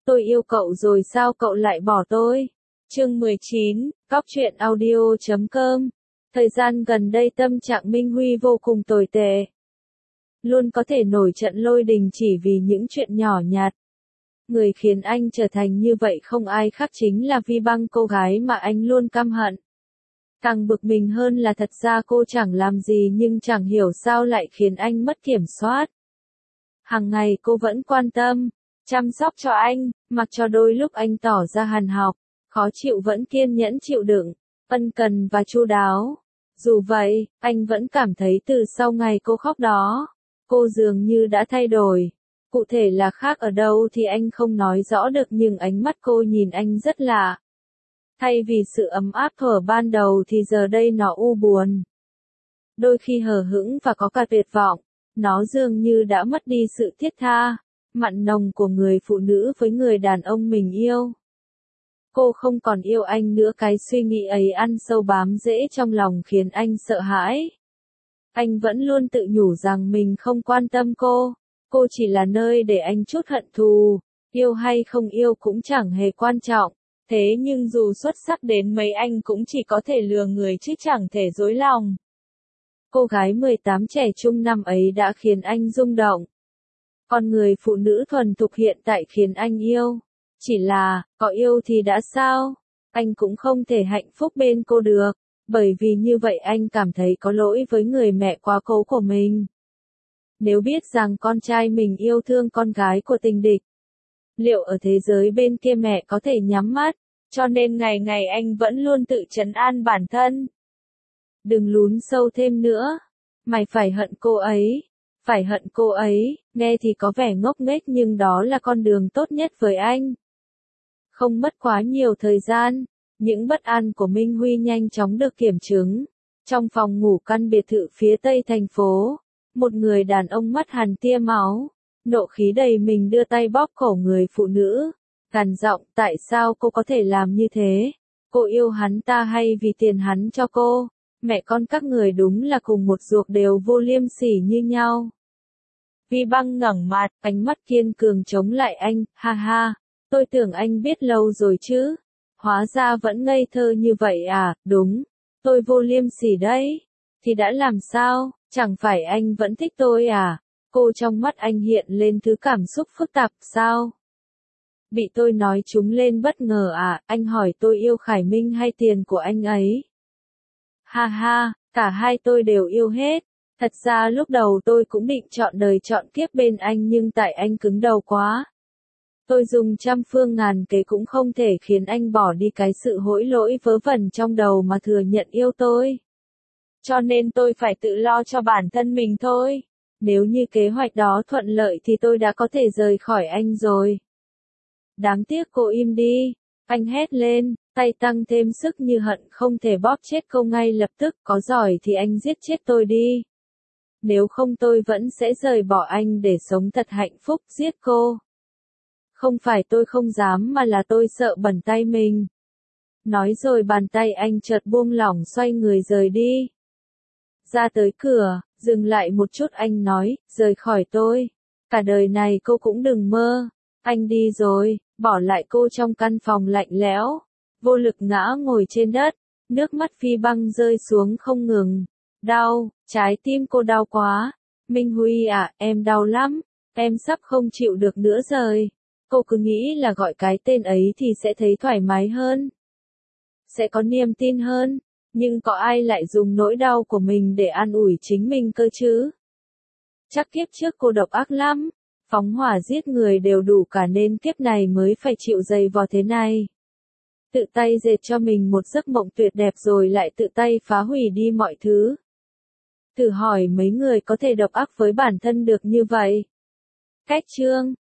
Tôi yêu cậu rồi sao cậu lại bỏ tôi? Chương 19, cóc truyện audio.com. Thời gian gần đây tâm trạng Minh Huy vô cùng tồi tệ. Luôn có thể nổi trận lôi đình chỉ vì những chuyện nhỏ nhặt. Người khiến anh trở thành như vậy không ai khác chính là Vi Băng, cô gái mà anh luôn căm hận. Càng bực mình hơn là thật ra cô chẳng làm gì nhưng chẳng hiểu sao lại khiến anh mất kiểm soát. Hàng ngày cô vẫn quan tâm, chăm sóc cho anh, mặc cho đôi lúc anh tỏ ra hằn học, khó chịu vẫn kiên nhẫn chịu đựng, ân cần và chu đáo. Dù vậy, anh vẫn cảm thấy từ sau ngày cô khóc đó, cô dường như đã thay đổi. Cụ thể là khác ở đâu thì anh không nói rõ được nhưng ánh mắt cô nhìn anh rất lạ. Thay vì sự ấm áp thuở ban đầu thì giờ đây nó u buồn. Đôi khi hờ hững và có cả tuyệt vọng, nó dường như đã mất đi sự thiết tha, mặn nồng của người phụ nữ với người đàn ông mình yêu. Cô không còn yêu anh nữa, cái suy nghĩ ấy ăn sâu bám rễ trong lòng khiến anh sợ hãi. Anh vẫn luôn tự nhủ rằng mình không quan tâm cô chỉ là nơi để anh trút hận thù, yêu hay không yêu cũng chẳng hề quan trọng. Thế nhưng dù xuất sắc đến mấy anh cũng chỉ có thể lừa người chứ chẳng thể dối lòng. Cô gái 18 trẻ trung năm ấy đã khiến anh rung động. Con người phụ nữ thuần thục hiện tại khiến anh yêu. Chỉ là, có yêu thì đã sao? Anh cũng không thể hạnh phúc bên cô được, bởi vì như vậy anh cảm thấy có lỗi với người mẹ quá cố của mình. Nếu biết rằng con trai mình yêu thương con gái của tình địch, liệu ở thế giới bên kia mẹ có thể nhắm mắt? Cho nên ngày ngày anh vẫn luôn tự trấn an bản thân. Đừng lún sâu thêm nữa. Mày phải hận cô ấy. Phải hận cô ấy, nghe thì có vẻ ngốc nghếch nhưng đó là con đường tốt nhất với anh. Không mất quá nhiều thời gian, những bất an của Minh Huy nhanh chóng được kiểm chứng. Trong phòng ngủ căn biệt thự phía tây thành phố, một người đàn ông mắt hằn tia máu, nộ khí đầy mình đưa tay bóp cổ người phụ nữ, gằn giọng, tại sao cô có thể làm như thế? Cô yêu hắn ta hay vì tiền hắn cho cô? Mẹ con các người đúng là cùng một ruột, đều vô liêm sỉ như nhau. Vi Băng ngẩng mặt, ánh mắt kiên cường chống lại anh, ha ha, tôi tưởng anh biết lâu rồi chứ. Hóa ra vẫn ngây thơ như vậy à, đúng, tôi vô liêm sỉ đấy. Thì đã làm sao, chẳng phải anh vẫn thích tôi à? Cô trong mắt anh hiện lên thứ cảm xúc phức tạp, sao? Bị tôi nói trúng lên bất ngờ à? Anh hỏi tôi yêu Khải Minh hay tiền của anh ấy? Ha ha, cả hai tôi đều yêu hết. Thật ra lúc đầu tôi cũng định chọn đời chọn kiếp bên anh nhưng tại anh cứng đầu quá. Tôi dùng trăm phương ngàn kế cũng không thể khiến anh bỏ đi cái sự hối lỗi vớ vẩn trong đầu mà thừa nhận yêu tôi. Cho nên tôi phải tự lo cho bản thân mình thôi. Nếu như kế hoạch đó thuận lợi thì tôi đã có thể rời khỏi anh rồi. Đáng tiếc cô im đi. Anh hét lên, tay tăng thêm sức như hận không thể bóp chết cô ngay lập tức. Có giỏi thì anh giết chết tôi đi. Nếu không tôi vẫn sẽ rời bỏ anh để sống thật hạnh phúc. Giết cô. Không phải tôi không dám mà là tôi sợ bẩn tay mình. Nói rồi bàn tay anh chợt buông lỏng, xoay người rời đi. Ra tới cửa, dừng lại một chút anh nói, rời khỏi tôi. Cả đời này cô cũng đừng mơ. Anh đi rồi, bỏ lại cô trong căn phòng lạnh lẽo. Vô lực ngã ngồi trên đất, nước mắt Vi Băng rơi xuống không ngừng. Đau, trái tim cô đau quá. Minh Huy à, em đau lắm, em sắp không chịu được nữa rồi. Cô cứ nghĩ là gọi cái tên ấy thì sẽ thấy thoải mái hơn. Sẽ có niềm tin hơn. Nhưng có ai lại dùng nỗi đau của mình để an ủi chính mình cơ chứ? Chắc kiếp trước cô độc ác lắm. Phóng hỏa giết người đều đủ cả nên kiếp này mới phải chịu dày vò thế này. Tự tay dệt cho mình một giấc mộng tuyệt đẹp rồi lại tự tay phá hủy đi mọi thứ. Thử hỏi mấy người có thể độc ác với bản thân được như vậy? Cách chương